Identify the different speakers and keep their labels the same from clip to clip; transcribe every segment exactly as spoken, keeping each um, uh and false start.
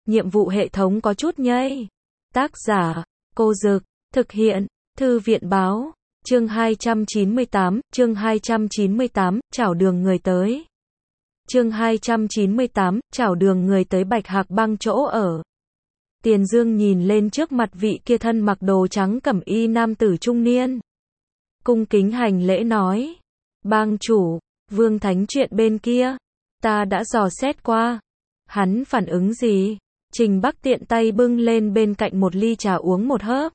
Speaker 1: nhiệm vụ hệ thống có chút nhây. Tác giả, Cô Dực, thực hiện, Thư viện báo, chương hai trăm chín mươi tám, chương hai trăm chín mươi tám, chào đường người tới. Chương hai trăm chín mươi tám, chào đường người tới Bạch Hạc Bang chỗ ở. Tiền Dương nhìn lên trước mặt vị kia thân mặc đồ trắng cẩm y nam tử trung niên. Cung kính hành lễ nói, bang chủ, Vương Thánh chuyện bên kia, ta đã dò xét qua. Hắn phản ứng gì? Trình Bắc tiện tay bưng lên bên cạnh một ly trà uống một hớp.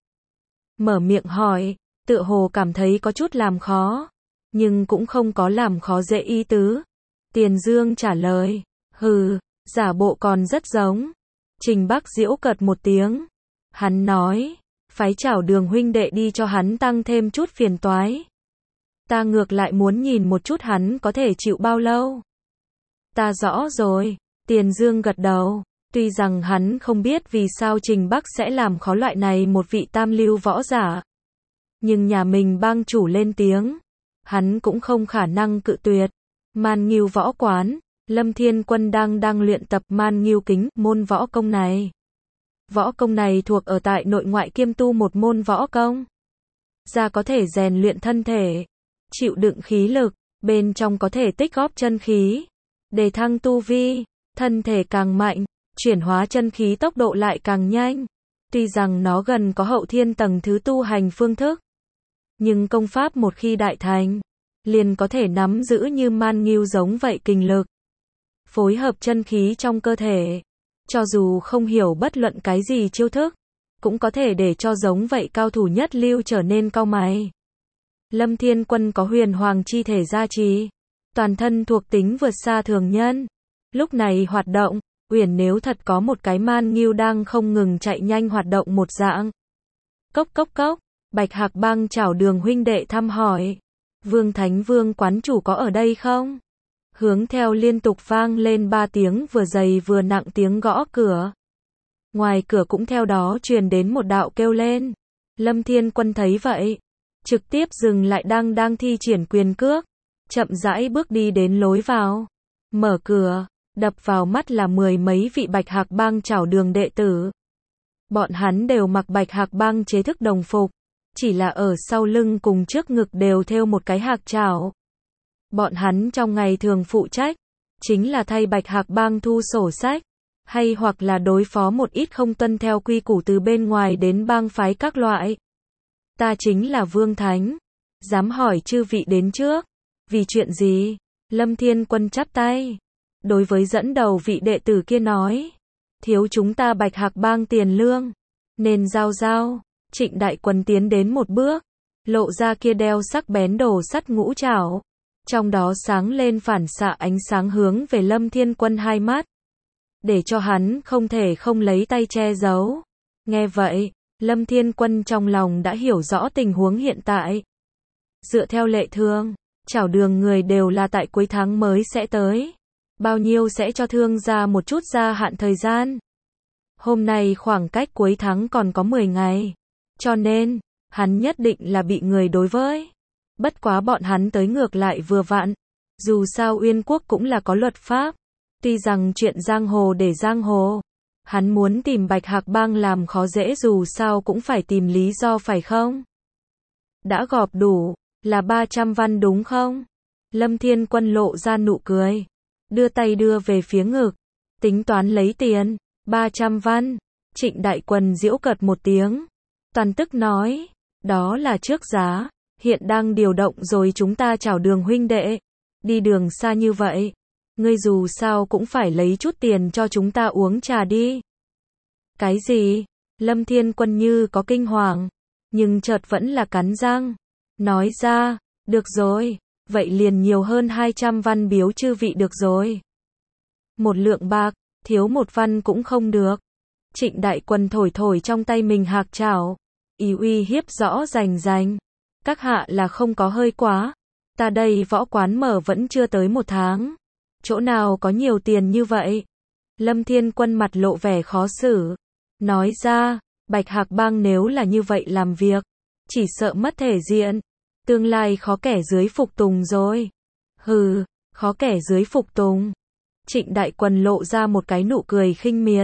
Speaker 1: Mở miệng hỏi, tựa hồ cảm thấy có chút làm khó, nhưng cũng không có làm khó dễ ý tứ. Tiền Dương trả lời, hừ, giả bộ còn rất giống. Trình Bắc giễu cợt một tiếng. Hắn nói, phái chảo đường huynh đệ đi cho hắn tăng thêm chút phiền toái. Ta ngược lại muốn nhìn một chút hắn có thể chịu bao lâu. Ta rõ rồi. Tiền Dương gật đầu. Tuy rằng hắn không biết vì sao Trình Bắc sẽ làm khó loại này một vị tam lưu võ giả. Nhưng nhà mình bang chủ lên tiếng, hắn cũng không khả năng cự tuyệt. Man Ngưu võ quán, Lâm Thiên Quân đang đang luyện tập Man Ngưu kính, môn võ công này. Võ công này thuộc ở tại nội ngoại kiêm tu một môn võ công. Da có thể rèn luyện thân thể, chịu đựng khí lực, bên trong có thể tích góp chân khí, để thăng tu vi, thân thể càng mạnh, chuyển hóa chân khí tốc độ lại càng nhanh. Tuy rằng nó gần có hậu thiên tầng thứ tu hành phương thức, nhưng công pháp một khi đại thành, liền có thể nắm giữ như Man Ngưu giống vậy kình lực. Phối hợp chân khí trong cơ thể, cho dù không hiểu bất luận cái gì chiêu thức, cũng có thể để cho giống vậy cao thủ nhất lưu trở nên cau mày. Lâm Thiên Quân có huyền hoàng chi thể gia trì, toàn thân thuộc tính vượt xa thường nhân. Lúc này hoạt động, uyển nếu thật có một cái Man Ngưu đang không ngừng chạy nhanh hoạt động một dạng. Cốc cốc cốc, Bạch Hạc Bang chào đường huynh đệ thăm hỏi. Vương Thánh Vương quán chủ có ở đây không? Hướng theo liên tục vang lên ba tiếng vừa dày vừa nặng tiếng gõ cửa. Ngoài cửa cũng theo đó truyền đến một đạo kêu lên. Lâm Thiên Quân thấy vậy, trực tiếp dừng lại đang đang thi triển quyền cước, chậm rãi bước đi đến lối vào. Mở cửa, đập vào mắt là mười mấy vị Bạch Hạc Bang chảo đường đệ tử. Bọn hắn đều mặc Bạch Hạc Bang chế thức đồng phục, chỉ là ở sau lưng cùng trước ngực đều thêu một cái hạc chảo. Bọn hắn trong ngày thường phụ trách, chính là thay Bạch Hạc Bang thu sổ sách, hay hoặc là đối phó một ít không tuân theo quy củ từ bên ngoài đến bang phái các loại. Ta chính là Vương Thánh, dám hỏi chư vị đến trước, vì chuyện gì? Lâm Thiên Quân chắp tay, đối với dẫn đầu vị đệ tử kia nói, thiếu chúng ta Bạch Hạc Bang tiền lương, nên giao giao. Trịnh Đại Quân tiến đến một bước, lộ ra kia đeo sắc bén đồ sắt ngũ trảo, trong đó sáng lên phản xạ ánh sáng hướng về Lâm Thiên Quân hai mắt, để cho hắn không thể không lấy tay che giấu. Nghe vậy, Lâm Thiên Quân trong lòng đã hiểu rõ tình huống hiện tại. Dựa theo lệ thường, chảo đường người đều là tại cuối tháng mới sẽ tới, bao nhiêu sẽ cho thương gia một chút gia hạn thời gian. Hôm nay khoảng cách cuối tháng còn có mười ngày. Cho nên, hắn nhất định là bị người đối với. Bất quá bọn hắn tới ngược lại vừa vặn. Dù sao Uyên Quốc cũng là có luật pháp. Tuy rằng chuyện giang hồ để giang hồ, hắn muốn tìm Bạch Hạc Bang làm khó dễ dù sao cũng phải tìm lý do phải không? Đã gọp đủ, là ba trăm văn đúng không? Lâm Thiên Quân lộ ra nụ cười, đưa tay đưa về phía ngực, tính toán lấy tiền, ba trăm văn. Trịnh Đại Quân giễu cợt một tiếng. Toàn tức nói, đó là trước giá, hiện đang điều động rồi chúng ta chào đường huynh đệ. Đi đường xa như vậy, ngươi dù sao cũng phải lấy chút tiền cho chúng ta uống trà đi. Cái gì? Lâm Thiên Quân như có kinh hoàng, nhưng chợt vẫn là cắn răng. Nói ra, được rồi, vậy liền nhiều hơn hai trăm văn biếu chư vị được rồi. Một lượng bạc, thiếu một văn cũng không được. Trịnh Đại Quân thổi thổi trong tay mình hạc chảo, ý uy hiếp rõ rành rành. Các hạ là không có hơi quá, ta đây võ quán mở vẫn chưa tới một tháng, chỗ nào có nhiều tiền như vậy? Lâm Thiên Quân mặt lộ vẻ khó xử, nói ra, Bạch Hạc Bang nếu là như vậy làm việc, chỉ sợ mất thể diện, tương lai khó kẻ dưới phục tùng rồi. Hừ, khó kẻ dưới phục tùng. Trịnh Đại Quân lộ ra một cái nụ cười khinh miệt,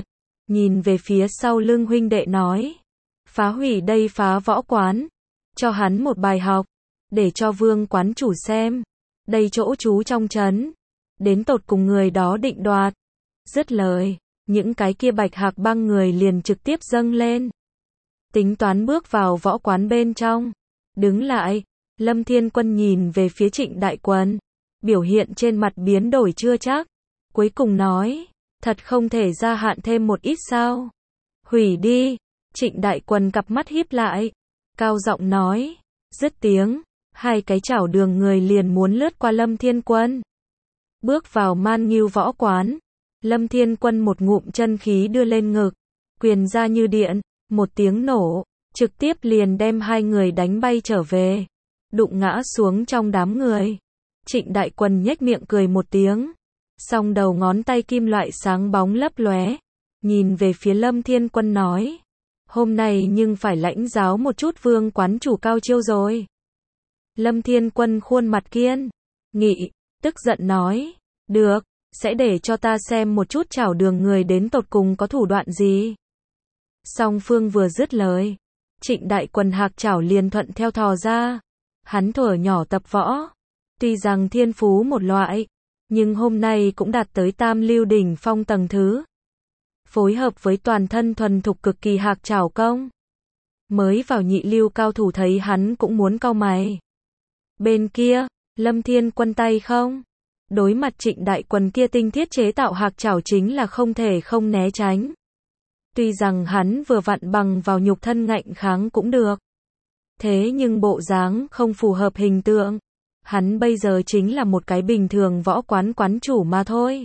Speaker 1: nhìn về phía sau lưng huynh đệ nói. Phá hủy đây phá võ quán. Cho hắn một bài học. Để cho vương quán chủ xem. Đây chỗ chú trong trấn. Đến tột cùng người đó định đoạt. Dứt lời. Những cái kia bạch hạc băng người liền trực tiếp dâng lên. Tính toán bước vào võ quán bên trong. Đứng lại. Lâm Thiên Quân nhìn về phía Trịnh Đại Quần. Biểu hiện trên mặt biến đổi chưa chắc. Cuối cùng nói. Thật không thể gia hạn thêm một ít sao. Hủy đi. Trịnh Đại Quần cặp mắt híp lại. Cao giọng nói. Dứt tiếng. Hai cái chảo đường người liền muốn lướt qua Lâm Thiên Quân. Bước vào Man Ngưu võ quán. Lâm Thiên Quân một ngụm chân khí đưa lên ngực. Quyền ra như điện. Một tiếng nổ. Trực tiếp liền đem hai người đánh bay trở về. Đụng ngã xuống trong đám người. Trịnh Đại Quần nhếch miệng cười một tiếng. Song đầu ngón tay kim loại sáng bóng lấp lóe. Nhìn về phía Lâm Thiên Quân nói. Hôm nay nhưng phải lãnh giáo một chút vương quán chủ cao chiêu rồi. Lâm Thiên Quân khuôn mặt kiên nghị, tức giận nói. Được, sẽ để cho ta xem một chút chảo đường người đến tột cùng có thủ đoạn gì. Song phương vừa dứt lời. Trịnh Đại Quần hạc chảo liền thuận theo thò ra. Hắn thuở nhỏ tập võ. Tuy rằng thiên phú một loại. Nhưng hôm nay cũng đạt tới tam lưu đỉnh phong tầng thứ. Phối hợp với toàn thân thuần thục cực kỳ hạc chảo công. Mới vào nhị lưu cao thủ thấy hắn cũng muốn cau mày. Bên kia, Lâm Thiên Quân tay không. Đối mặt Trịnh Đại Quần kia tinh thiết chế tạo hạc chảo chính là không thể không né tránh. Tuy rằng hắn vừa vặn bằng vào nhục thân ngạnh kháng cũng được. Thế nhưng bộ dáng không phù hợp hình tượng. Hắn bây giờ chính là một cái bình thường võ quán quán chủ mà thôi.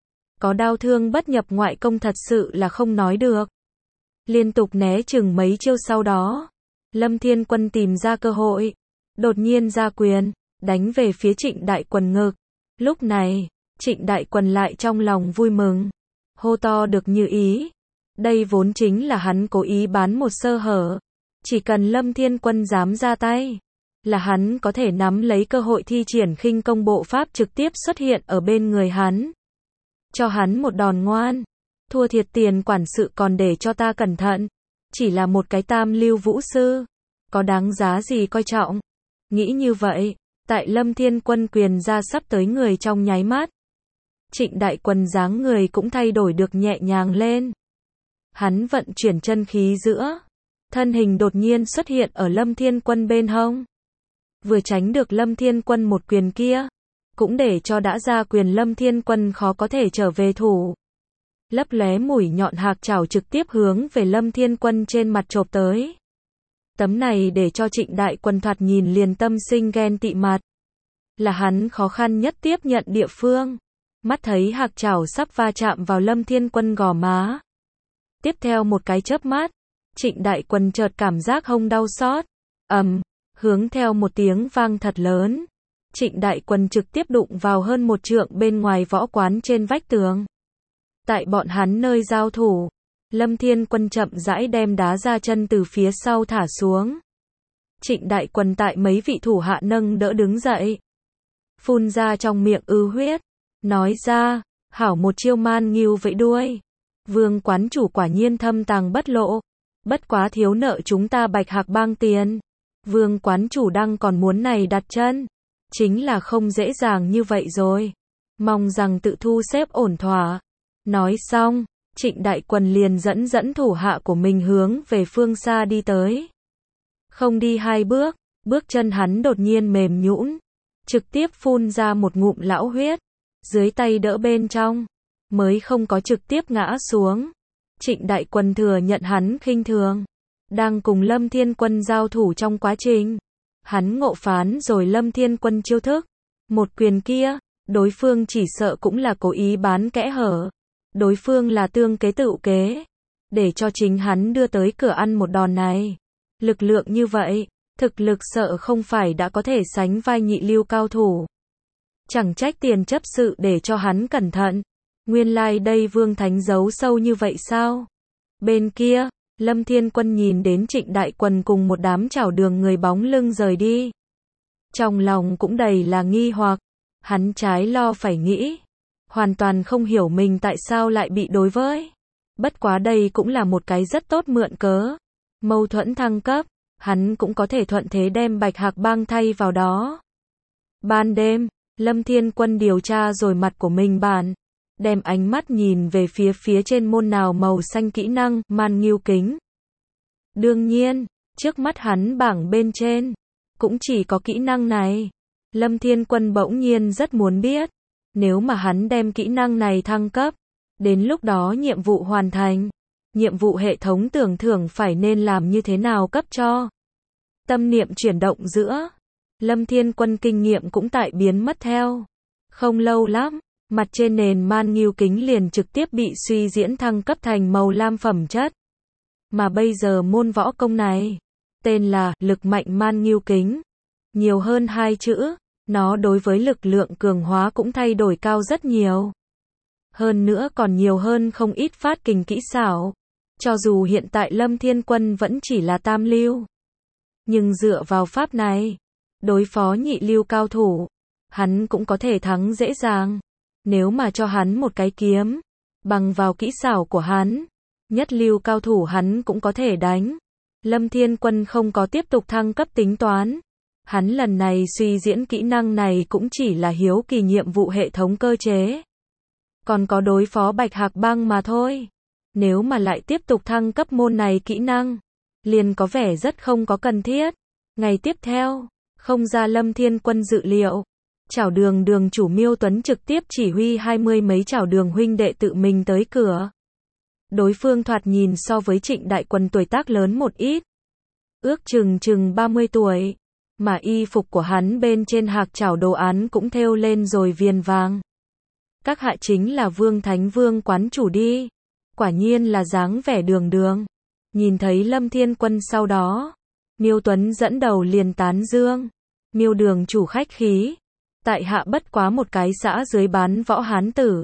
Speaker 1: Có đao thương bất nhập ngoại công thật sự là không nói được. Liên tục né chừng mấy chiêu sau đó. Lâm Thiên Quân tìm ra cơ hội. Đột nhiên ra quyền. Đánh về phía Trịnh Đại Quần ngực. Lúc này, Trịnh Đại Quần lại trong lòng vui mừng. Hô to được như ý. Đây vốn chính là hắn cố ý bán một sơ hở. Chỉ cần Lâm Thiên Quân dám ra tay. Là hắn có thể nắm lấy cơ hội thi triển khinh công bộ pháp trực tiếp xuất hiện ở bên người hắn. Cho hắn một đòn ngoan. Thua thiệt tiền quản sự còn để cho ta cẩn thận. Chỉ là một cái tam lưu vũ sư. Có đáng giá gì coi trọng. Nghĩ như vậy. Tại Lâm Thiên Quân quyền ra sắp tới người trong nháy mắt. Trịnh Đại Quần dáng người cũng thay đổi được nhẹ nhàng lên. Hắn vận chuyển chân khí giữa. Thân hình đột nhiên xuất hiện ở Lâm Thiên Quân bên hông. Vừa tránh được Lâm Thiên Quân một quyền kia. Cũng để cho đã ra quyền Lâm Thiên Quân khó có thể trở về thủ. Lấp lóe mũi nhọn hạc chảo trực tiếp hướng về Lâm Thiên Quân trên mặt chộp tới. Tấm này để cho Trịnh Đại Quần thoạt nhìn liền tâm sinh ghen tị mặt. Là hắn khó khăn nhất tiếp nhận địa phương. Mắt thấy hạc chảo sắp va chạm vào Lâm Thiên Quân gò má. Tiếp theo một cái chớp mắt. Trịnh Đại Quần chợt cảm giác hông đau xót. Ầm, um, hướng theo một tiếng vang thật lớn. Trịnh Đại Quần trực tiếp đụng vào hơn một trượng bên ngoài võ quán trên vách tường. Tại bọn hắn nơi giao thủ. Lâm Thiên Quân chậm rãi đem đá ra chân từ phía sau thả xuống. Trịnh Đại Quần tại mấy vị thủ hạ nâng đỡ đứng dậy. Phun ra trong miệng ư huyết. Nói ra, hảo một chiêu Man Ngưu vẫy đuôi. Vương quán chủ quả nhiên thâm tàng bất lộ. Bất quá thiếu nợ chúng ta bạch hạc bang tiền. Vương quán chủ đang còn muốn này đặt chân. Chính là không dễ dàng như vậy rồi. Mong rằng tự thu xếp ổn thỏa. Nói xong. Trịnh Đại Quần liền dẫn dẫn thủ hạ của mình hướng về phương xa đi tới. Không đi hai bước, bước chân hắn đột nhiên mềm nhũn, trực tiếp phun ra một ngụm lão huyết, dưới tay đỡ bên trong, mới không có trực tiếp ngã xuống. Trịnh Đại Quần thừa nhận hắn khinh thường, đang cùng Lâm Thiên Quân giao thủ trong quá trình, hắn ngộ phán rồi Lâm Thiên Quân chiêu thức, một quyền kia, đối phương chỉ sợ cũng là cố ý bán kẽ hở. Đối phương là tương kế tựu kế. Để cho chính hắn đưa tới cửa ăn một đòn này. Lực lượng như vậy, thực lực sợ không phải đã có thể sánh vai nhị lưu cao thủ. Chẳng trách tiền chấp sự để cho hắn cẩn thận. Nguyên lai like đây Vương Thánh giấu sâu như vậy sao? Bên kia, Lâm Thiên Quân nhìn đến Trịnh Đại Quần cùng một đám chảo đường người bóng lưng rời đi. Trong lòng cũng đầy là nghi hoặc. Hắn trái lo phải nghĩ. Hoàn toàn không hiểu mình tại sao lại bị đối với. Bất quá đây cũng là một cái rất tốt mượn cớ. Mâu thuẫn thăng cấp, hắn cũng có thể thuận thế đem Bạch Hạc Bang thay vào đó. Ban đêm, Lâm Thiên Quân điều tra rồi mặt của mình bản, đem ánh mắt nhìn về phía phía trên môn nào màu xanh kỹ năng, Man Ngưu Kính. Đương nhiên, trước mắt hắn bảng bên trên, cũng chỉ có kỹ năng này. Lâm Thiên Quân bỗng nhiên rất muốn biết, nếu mà hắn đem kỹ năng này thăng cấp, đến lúc đó nhiệm vụ hoàn thành, nhiệm vụ hệ thống tưởng thưởng phải nên làm như thế nào cấp cho. Tâm niệm chuyển động giữa, Lâm Thiên Quân kinh nghiệm cũng tại biến mất theo. Không lâu lắm, mặt trên nền Man Ngưu Kính liền trực tiếp bị suy diễn thăng cấp thành màu lam phẩm chất. Mà bây giờ môn võ công này, tên là lực mạnh Man Ngưu Kính. Nhiều hơn hai chữ, nó đối với lực lượng cường hóa cũng thay đổi cao rất nhiều. Hơn nữa còn nhiều hơn không ít phát kình kỹ xảo. Cho dù hiện tại Lâm Thiên Quân vẫn chỉ là tam lưu, nhưng dựa vào pháp này, đối phó nhị lưu cao thủ, hắn cũng có thể thắng dễ dàng. Nếu mà cho hắn một cái kiếm, bằng vào kỹ xảo của hắn, nhất lưu cao thủ hắn cũng có thể đánh. Lâm Thiên Quân không có tiếp tục thăng cấp tính toán. Hắn lần này suy diễn kỹ năng này cũng chỉ là hiếu kỳ nhiệm vụ hệ thống cơ chế. Còn có đối phó Bạch Hạc Bang mà thôi. Nếu mà lại tiếp tục thăng cấp môn này kỹ năng, liền có vẻ rất không có cần thiết. Ngày tiếp theo, không ra Lâm Thiên Quân dự liệu, Chảo Đường đường chủ Miêu Tuấn trực tiếp chỉ huy hai mươi mấy Chảo Đường huynh đệ tự mình tới cửa. Đối phương thoạt nhìn so với Trịnh Đại Quân tuổi tác lớn một ít, ước chừng chừng ba mươi tuổi, mà y phục của hắn bên trên hạc chảo đồ án cũng thêu lên rồi viền vàng. Các hạ chính là Vương Thánh Vương quán chủ đi. Quả nhiên là dáng vẻ đường đường. Nhìn thấy Lâm Thiên Quân sau đó, Miêu Tuấn dẫn đầu liền tán dương. Miêu đường chủ khách khí, tại hạ bất quá một cái xã dưới bán võ hán tử,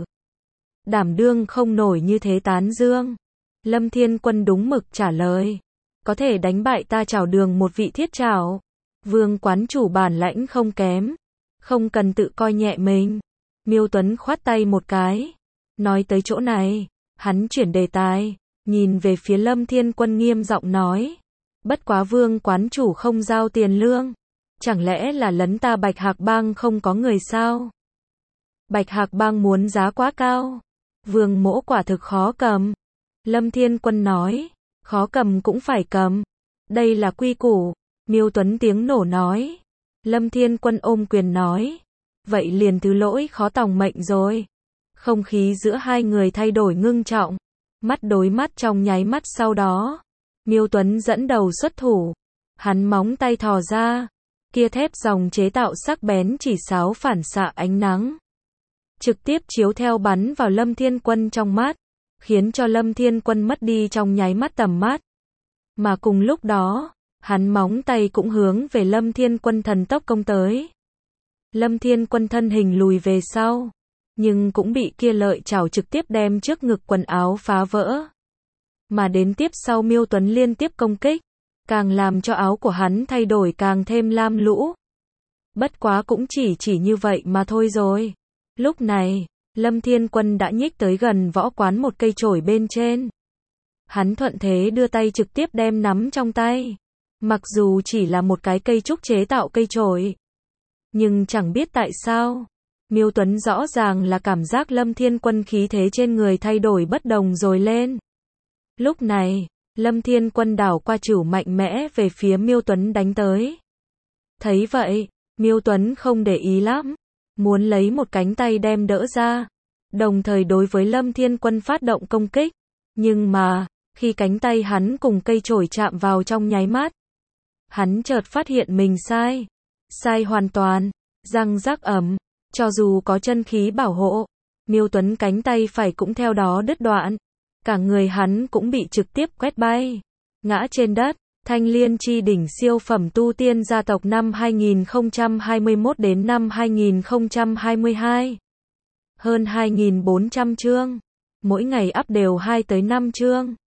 Speaker 1: đảm đương không nổi như thế tán dương. Lâm Thiên Quân đúng mực trả lời, có thể đánh bại ta Chảo Đường một vị thiết trảo, Vương quán chủ bản lãnh không kém, không cần tự coi nhẹ mình. Miêu Tuấn khoát tay một cái, nói tới chỗ này, hắn chuyển đề tài, nhìn về phía Lâm Thiên Quân nghiêm giọng nói, bất quá Vương quán chủ không giao tiền lương, chẳng lẽ là lấn ta Bạch Hạc Bang không có người sao? Bạch Hạc Bang muốn giá quá cao, Vương mỗ quả thực khó cầm. Lâm Thiên Quân nói, khó cầm cũng phải cầm, đây là quy củ. Miêu Tuấn tiếng nổ nói. Lâm Thiên Quân ôm quyền nói, vậy liền thứ lỗi khó tòng mệnh rồi. Không khí giữa hai người thay đổi ngưng trọng, mắt đối mắt trong nháy mắt sau đó, Miêu Tuấn dẫn đầu xuất thủ, hắn móng tay thò ra, kia thép dòng chế tạo sắc bén chỉ sáo phản xạ ánh nắng, trực tiếp chiếu theo bắn vào Lâm Thiên Quân trong mắt, khiến cho Lâm Thiên Quân mất đi trong nháy mắt tầm mắt. Mà cùng lúc đó, hắn móng tay cũng hướng về Lâm Thiên Quân thần tốc công tới. Lâm Thiên Quân thân hình lùi về sau, nhưng cũng bị kia lợi chảo trực tiếp đem trước ngực quần áo phá vỡ. Mà đến tiếp sau Miêu Tuấn liên tiếp công kích, càng làm cho áo của hắn thay đổi càng thêm lam lũ. Bất quá cũng chỉ chỉ như vậy mà thôi rồi. Lúc này, Lâm Thiên Quân đã nhích tới gần võ quán một cây chổi bên trên. Hắn thuận thế đưa tay trực tiếp đem nắm trong tay. Mặc dù chỉ là một cái cây trúc chế tạo cây chổi, nhưng chẳng biết tại sao, Miêu Tuấn rõ ràng là cảm giác Lâm Thiên Quân khí thế trên người thay đổi bất đồng rồi lên. Lúc này, Lâm Thiên Quân đảo qua chưởng mạnh mẽ về phía Miêu Tuấn đánh tới. Thấy vậy, Miêu Tuấn không để ý lắm, muốn lấy một cánh tay đem đỡ ra, đồng thời đối với Lâm Thiên Quân phát động công kích. Nhưng mà, khi cánh tay hắn cùng cây chổi chạm vào trong nháy mắt, hắn chợt phát hiện mình sai. Sai hoàn toàn, răng rắc ầm, cho dù có chân khí bảo hộ, Miêu Tuấn cánh tay phải cũng theo đó đứt đoạn. Cả người hắn cũng bị trực tiếp quét bay, ngã trên đất. Thanh Liên chi đỉnh siêu phẩm tu tiên gia tộc năm hai nghìn không trăm hai mươi mốt đến năm hai nghìn không trăm hai mươi hai. Hơn hai nghìn bốn trăm chương, mỗi ngày up đều hai tới năm chương.